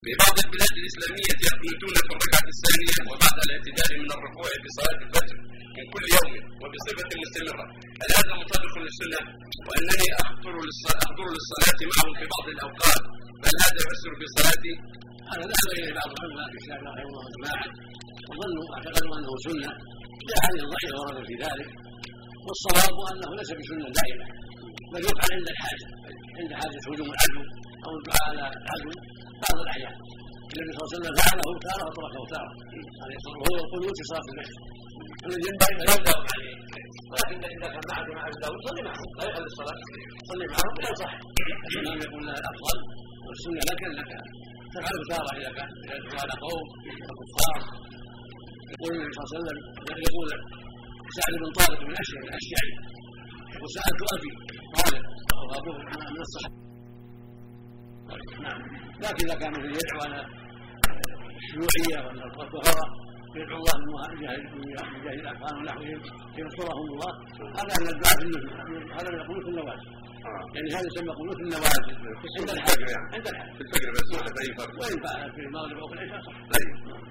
في بعض البلاد الإسلامية يقنتون في الركعة الثانية وبعد الاعتدال من الركوع في صلاة الفجر من كل يوم وبصفة مستمرة، هل هذا مطابق للسنة؟ وأنني أحضر للصلاة معهم في بعض الأوقات، بل هذا يؤثر في صلاتي؟ هذا ذهب إليه بعض العلماء في الشافعي رحمه الله جماعة واعتقدوا أنه سنة لأحاديث ضعيفة وردت في ذلك، والصواب أنه ليس بسنة دائمة بل يفعل عند الحاجة، عند حاجة هجوم العدو أو الدعاء على العدو بعض الأحيان. النبي صلى الله عليه وسلم فعله تارة وتركه تارة، هذا يصره هو القنوت في صلاة المسجد الذي ينبغي أن يبدأ عليه، ولكن إذا كان معك مع أبي داود صلي معهم لا يخلي الصلاة، صلي معهم لا يصح. الإمام يقول لها الأفضل والسنة لك أنك تفعله تارة إذا كان يدعو على قوم الكفار. يقول النبي صلى الله عليه وسلم يقول سعد بن طارق من الأشيعي يقول سألت أبي طارق وهو أبوه من الصحابة. نعم، لكن إذا كان يدعو على الشيوعية والكفرة يدعو الله من جاه الأفغان ونحوهم ينصرهم الله، هذا من الدعاء في النزول، هذا من قنوت النوازل، يعني هذا يسمى قنوت النوازل عند الحاجة، عند الحاجة في الفجر بس وإن فعل في المغرب أو في العشاء صح.